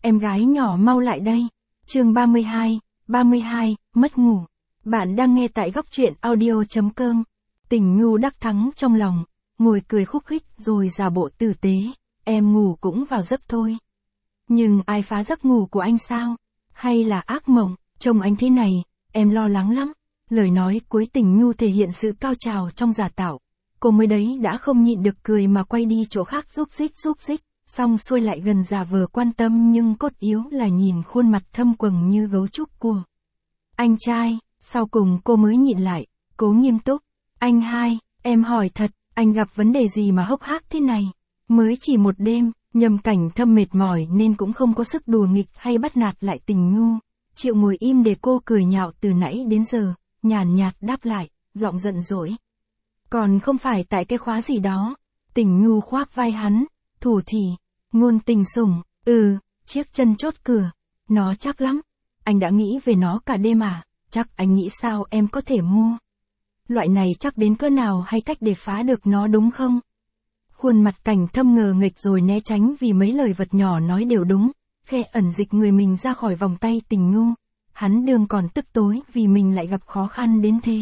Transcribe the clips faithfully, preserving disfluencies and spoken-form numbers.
em gái nhỏ mau lại đây. Chương ba mươi hai, ba mươi hai, mất ngủ. Bạn đang nghe tại góc truyện audio chấm com. Tình Nhu đắc thắng trong lòng, ngồi cười khúc khích rồi giả bộ tử tế, em ngủ cũng vào giấc thôi. Nhưng ai phá giấc ngủ của anh sao? Hay là ác mộng, trông anh thế này, em lo lắng lắm. Lời nói cuối Tình Nhu thể hiện sự cao trào trong giả tạo. Cô mới đấy đã không nhịn được cười mà quay đi chỗ khác rúc rích rúc rích, xong xuôi lại gần giả vờ quan tâm nhưng cốt yếu là nhìn khuôn mặt thâm quầng như gấu trúc của anh trai. Sau cùng cô mới nhịn lại, cố nghiêm túc. Anh hai, em hỏi thật, anh gặp vấn đề gì mà hốc hác thế này? Mới chỉ một đêm, Nhâm Cảnh Thâm mệt mỏi nên cũng không có sức đùa nghịch hay bắt nạt lại Tình Nhu. Chịu ngồi im để cô cười nhạo từ nãy đến giờ, nhàn nhạt đáp lại, giọng giận dỗi. Còn không phải tại cái khóa gì đó. Tình Nhu khoác vai hắn, thủ thỉ, ngôn tình sủng, ừ, chiếc chân chốt cửa. Nó chắc lắm. Anh đã nghĩ về nó cả đêm à? Chắc anh nghĩ sao em có thể mua? Loại này chắc đến cỡ nào hay cách để phá được nó đúng không? Khuôn mặt Cảnh Thâm ngờ nghịch rồi né tránh vì mấy lời vật nhỏ nói đều đúng, khe ẩn dịch người mình ra khỏi vòng tay Tình Nhu. Hắn đương còn tức tối vì mình lại gặp khó khăn đến thế.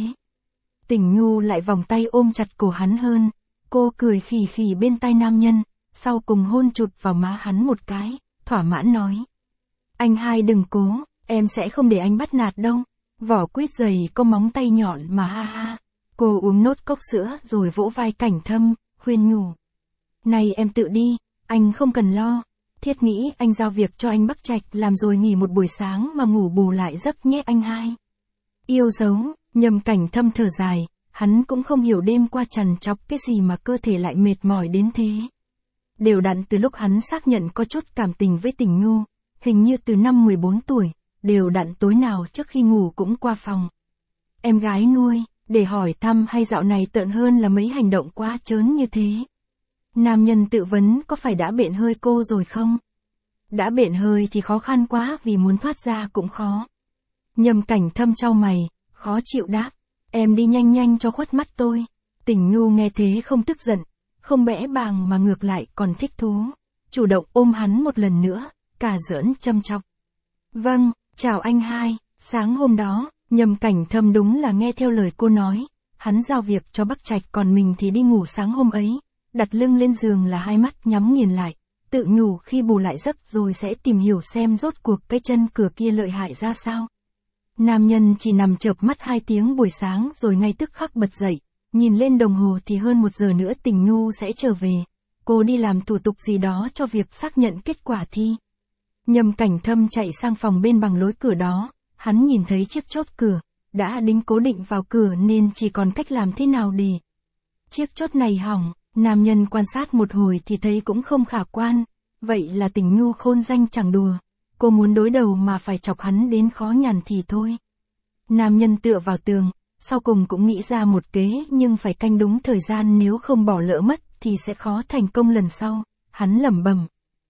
Tình Nhu lại vòng tay ôm chặt cổ hắn hơn, cô cười khì khì bên tai nam nhân, sau cùng hôn chụt vào má hắn một cái, thỏa mãn nói. Anh hai đừng cố, em sẽ không để anh bắt nạt đâu. Vỏ quýt dày có móng tay nhọn mà ha ha. Cô uống nốt cốc sữa rồi vỗ vai Cảnh Thâm, khuyên nhủ. Này em tự đi, anh không cần lo. Thiết nghĩ anh giao việc cho anh Bắc Trạch làm rồi nghỉ một buổi sáng mà ngủ bù lại giấc nhé anh hai. Yêu dấu, Nhâm Cảnh Thâm thở dài, hắn cũng không hiểu đêm qua trằn trọc cái gì mà cơ thể lại mệt mỏi đến thế. Đều đặn từ lúc hắn xác nhận có chút cảm tình với Tình Nhu, hình như từ năm mười bốn tuổi, đều đặn tối nào trước khi ngủ cũng qua phòng em gái nuôi, để hỏi thăm hay dạo này tợn hơn là mấy hành động quá trớn như thế. Nam nhân tự vấn có phải đã bện hơi cô rồi không? Đã bện hơi thì khó khăn quá vì muốn thoát ra cũng khó. Nhâm Cảnh Thâm chau mày, khó chịu đáp. Em đi nhanh nhanh cho khuất mắt tôi. Tình Nhu nghe thế không tức giận, không bẽ bàng mà ngược lại còn thích thú. Chủ động ôm hắn một lần nữa, cả giỡn châm chọc. Vâng, chào anh hai. Sáng hôm đó, Nhâm Cảnh Thâm đúng là nghe theo lời cô nói. Hắn giao việc cho Bắc Trạch còn mình thì đi ngủ sáng hôm ấy. Đặt lưng lên giường là hai mắt nhắm nghiền lại. Tự nhủ khi bù lại giấc rồi sẽ tìm hiểu xem rốt cuộc cái chân cửa kia lợi hại ra sao. Nam nhân chỉ nằm chợp mắt hai tiếng buổi sáng rồi ngay tức khắc bật dậy. Nhìn lên đồng hồ thì hơn một giờ nữa Tình Nhu sẽ trở về. Cô đi làm thủ tục gì đó cho việc xác nhận kết quả thi. Nhâm Cảnh Thâm chạy sang phòng bên bằng lối cửa đó. Hắn nhìn thấy chiếc chốt cửa, đã đính cố định vào cửa nên chỉ còn cách làm thế nào để chiếc chốt này hỏng. Nam nhân quan sát một hồi thì thấy cũng không khả quan. Vậy là Tình Nhu khôn danh chẳng đùa. Cô muốn đối đầu mà phải chọc hắn đến khó nhằn thì thôi. Nam nhân tựa vào tường, sau cùng cũng nghĩ ra một kế nhưng phải canh đúng thời gian, nếu không bỏ lỡ mất thì sẽ khó thành công lần sau. Hắn lẩm bẩm.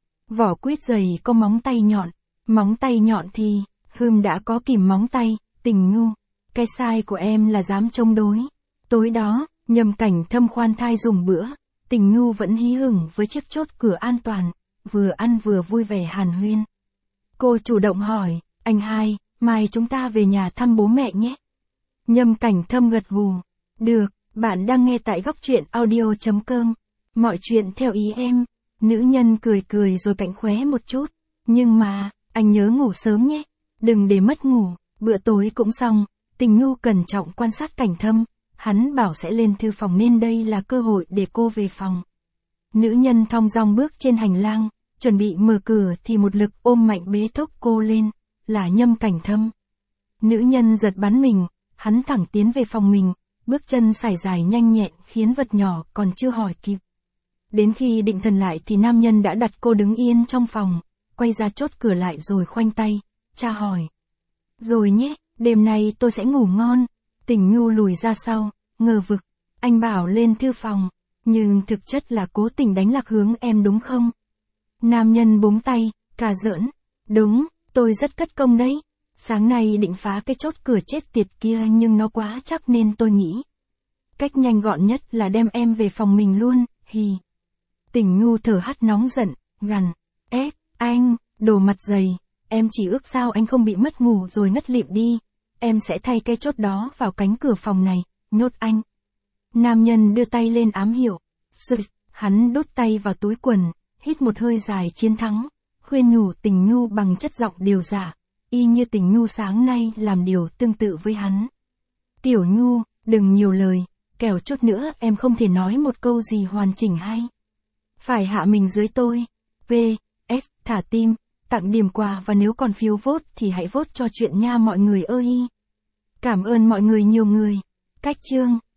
Vỏ quýt dày có móng tay nhọn, móng tay nhọn thì, hừm đã có kìm móng tay. Tình Nhu, cái sai của em là dám chống đối. Tối đó, Nhâm Cảnh Thâm khoan thai dùng bữa, Tình Nhu vẫn hí hửng với chiếc chốt cửa an toàn, vừa ăn vừa vui vẻ hàn huyên. Cô chủ động hỏi, anh hai, mai chúng ta về nhà thăm bố mẹ nhé. Nhâm Cảnh Thâm gật gù. Được, bạn đang nghe tại góc truyện audio chấm com. Mọi chuyện theo ý em. Nữ nhân cười cười rồi cạnh khóe một chút. Nhưng mà, anh nhớ ngủ sớm nhé. Đừng để mất ngủ. Bữa tối cũng xong. Tình Nhu cẩn trọng quan sát Cảnh Thâm. Hắn bảo sẽ lên thư phòng nên đây là cơ hội để cô về phòng. Nữ nhân thong dong bước trên hành lang. Chuẩn bị mở cửa thì một lực ôm mạnh bế thốc cô lên. Là Nhâm Cảnh Thâm. Nữ nhân giật bắn mình. Hắn thẳng tiến về phòng mình. Bước chân sải dài nhanh nhẹn khiến vật nhỏ còn chưa hỏi kịp. Đến khi định thần lại thì nam nhân đã đặt cô đứng yên trong phòng. Quay ra chốt cửa lại rồi khoanh tay. Tra hỏi. Rồi nhé, đêm nay tôi sẽ ngủ ngon. Tình Nhu lùi ra sau, ngờ vực. Anh bảo lên thư phòng. Nhưng thực chất là cố tình đánh lạc hướng em đúng không? Nam nhân búng tay, cà giỡn. Đúng, tôi rất cất công đấy. Sáng nay định phá cái chốt cửa chết tiệt kia nhưng nó quá chắc nên tôi nghĩ. Cách nhanh gọn nhất là đem em về phòng mình luôn, hì. Tình Nhu thở hắt nóng giận, gằn. Ép, anh, Đồ mặt dày, em chỉ ước sao anh không bị mất ngủ rồi ngất lịm đi. Em sẽ thay cái chốt đó vào cánh cửa phòng này, nhốt anh. Nam nhân đưa tay lên ám hiệu. Sụt, hắn đút tay vào túi quần, hít một hơi dài chiến thắng, khuyên nhủ Tình Nhu bằng chất giọng điều giả, y như Tình Nhu sáng nay làm điều tương tự với hắn. Tiểu Nhu, đừng nhiều lời, kẻo chút nữa em không thể nói một câu gì hoàn chỉnh hay. Phải hạ mình dưới tôi. vê ét, thả tim, tặng điểm quà và nếu còn phiếu vote thì hãy vote cho chuyện nha mọi người ơi. Cảm ơn mọi người nhiều người. Cách chương.